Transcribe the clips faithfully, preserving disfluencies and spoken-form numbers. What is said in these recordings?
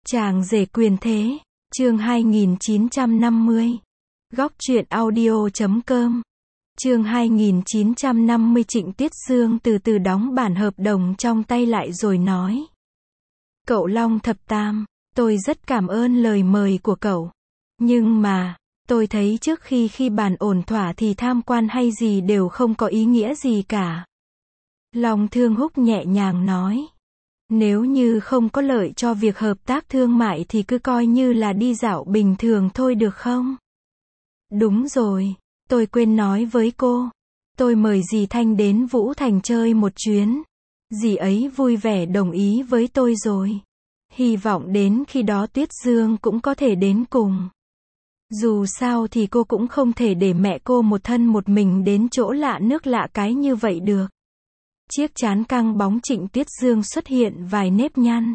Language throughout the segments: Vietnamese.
Chàng rể quyền thế, chương hai nghìn chín trăm năm mươi. Góc truyện audio chấm com. Chương hai nghìn chín trăm năm mươi. Trịnh Tuyết Dương từ từ đóng bản hợp đồng trong tay lại rồi nói. Cậu Long Thập Tam, tôi rất cảm ơn lời mời của cậu. Nhưng mà, tôi thấy trước khi khi bàn ổn thỏa thì tham quan hay gì đều không có ý nghĩa gì cả. Long Thương Húc nhẹ nhàng nói. Nếu như không có lợi cho việc hợp tác thương mại thì cứ coi như là đi dạo bình thường thôi được không? Đúng rồi, tôi quên nói với cô. Tôi mời dì Thanh đến Vũ Thành chơi một chuyến. Dì ấy vui vẻ đồng ý với tôi rồi. Hy vọng đến khi đó Tuyết Dương cũng có thể đến cùng. Dù sao thì cô cũng không thể để mẹ cô một thân một mình đến chỗ lạ nước lạ cái như vậy được. Chiếc trán căng bóng Trịnh Tuyết Dương xuất hiện vài nếp nhăn.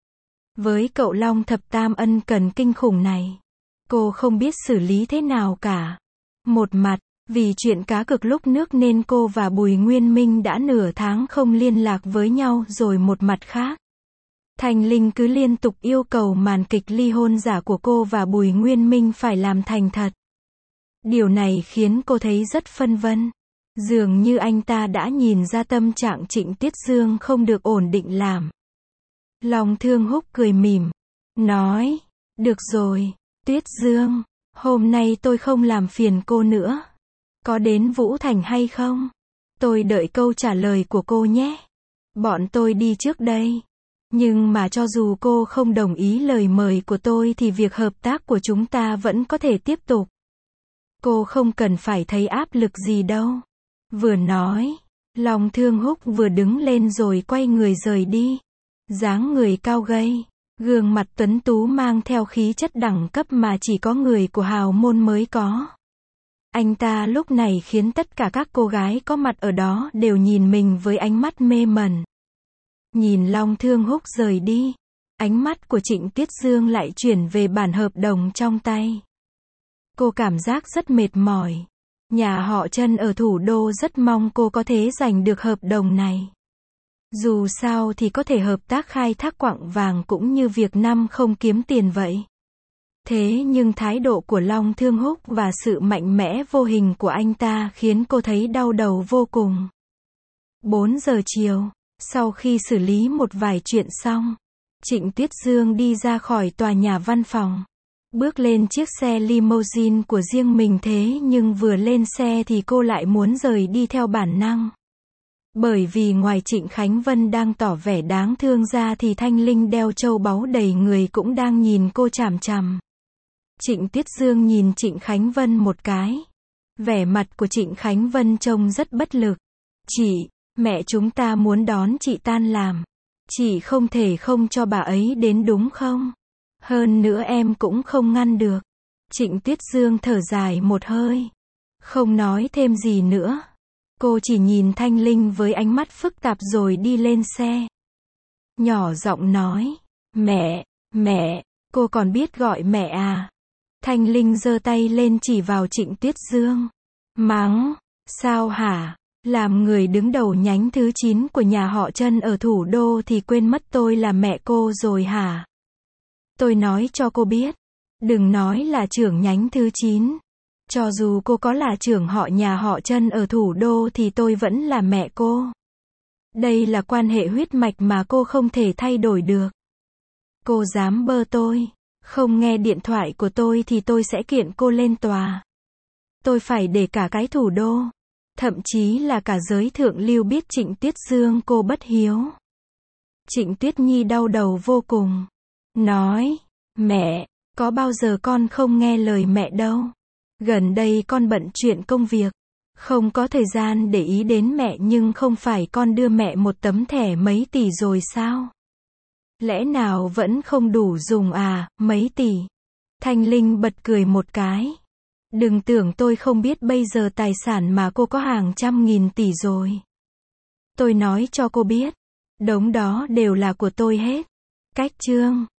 Với cậu Long Thập Tam ân cần kinh khủng này, cô không biết xử lý thế nào cả. Một mặt, vì chuyện cá cược lúc nước nên cô và Bùi Nguyên Minh đã nửa tháng không liên lạc với nhau rồi một mặt khác. Thanh Linh cứ liên tục yêu cầu màn kịch ly hôn giả của cô và Bùi Nguyên Minh phải làm thành thật. Điều này khiến cô thấy rất phân vân. Dường như anh ta đã nhìn ra tâm trạng Trịnh Tuyết Dương không được ổn định làm. Long Thương Húc cười mỉm, nói, được rồi, Tuyết Dương, hôm nay tôi không làm phiền cô nữa. Có đến Vũ Thành hay không? Tôi đợi câu trả lời của cô nhé. Bọn tôi đi trước đây. Nhưng mà cho dù cô không đồng ý lời mời của tôi thì việc hợp tác của chúng ta vẫn có thể tiếp tục. Cô không cần phải thấy áp lực gì đâu. Vừa nói, Long Thương Húc vừa đứng lên rồi quay người rời đi. Dáng người cao gầy, gương mặt tuấn tú mang theo khí chất đẳng cấp mà chỉ có người của hào môn mới có. Anh ta lúc này khiến tất cả các cô gái có mặt ở đó đều nhìn mình với ánh mắt mê mẩn. Nhìn Long Thương Húc rời đi, ánh mắt của Trịnh Tuyết Dương lại chuyển về bản hợp đồng trong tay. Cô cảm giác rất mệt mỏi. Nhà họ Trân ở thủ đô rất mong cô có thể giành được hợp đồng này. Dù sao thì có thể hợp tác khai thác quặng vàng cũng như việc năm không kiếm tiền vậy. Thế nhưng thái độ của Long Thương Húc và sự mạnh mẽ vô hình của anh ta khiến cô thấy đau đầu vô cùng. bốn giờ chiều, sau khi xử lý một vài chuyện xong, Trịnh Tuyết Dương đi ra khỏi tòa nhà văn phòng. Bước lên chiếc xe limousine của riêng mình thế nhưng vừa lên xe thì cô lại muốn rời đi theo bản năng. Bởi vì ngoài Trịnh Khánh Vân đang tỏ vẻ đáng thương ra thì Thanh Linh đeo châu báu đầy người cũng đang nhìn cô chằm chằm. Trịnh Tuyết Dương nhìn Trịnh Khánh Vân một cái. Vẻ mặt của Trịnh Khánh Vân trông rất bất lực. Chị, mẹ chúng ta muốn đón chị tan làm. Chị không thể không cho bà ấy đến đúng không? Hơn nữa em cũng không ngăn được. Trịnh Tuyết Dương thở dài một hơi. Không nói thêm gì nữa. Cô chỉ nhìn Thanh Linh với ánh mắt phức tạp rồi đi lên xe. Nhỏ giọng nói. Mẹ, mẹ, cô còn biết gọi mẹ à? Thanh Linh giơ tay lên chỉ vào Trịnh Tuyết Dương. Mắng, sao hả? Làm người đứng đầu nhánh thứ chín của nhà họ Trân ở thủ đô thì quên mất tôi là mẹ cô rồi hả? Tôi nói cho cô biết, đừng nói là trưởng nhánh thứ chín. Cho dù cô có là trưởng họ nhà họ Trân ở thủ đô thì tôi vẫn là mẹ cô. Đây là quan hệ huyết mạch mà cô không thể thay đổi được. Cô dám bơ tôi, không nghe điện thoại của tôi thì tôi sẽ kiện cô lên tòa. Tôi phải để cả cái thủ đô, thậm chí là cả giới thượng lưu biết Trịnh Tuyết Dương cô bất hiếu. Trịnh Tuyết Nhi đau đầu vô cùng. Nói, mẹ, có bao giờ con không nghe lời mẹ đâu. Gần đây con bận chuyện công việc, không có thời gian để ý đến mẹ nhưng không phải con đưa mẹ một tấm thẻ mấy tỷ rồi sao? Lẽ nào vẫn không đủ dùng à, mấy tỷ? Thanh Linh bật cười một cái. Đừng tưởng tôi không biết bây giờ tài sản mà cô có hàng trăm nghìn tỷ rồi. Tôi nói cho cô biết, đống đó đều là của tôi hết. Cách chương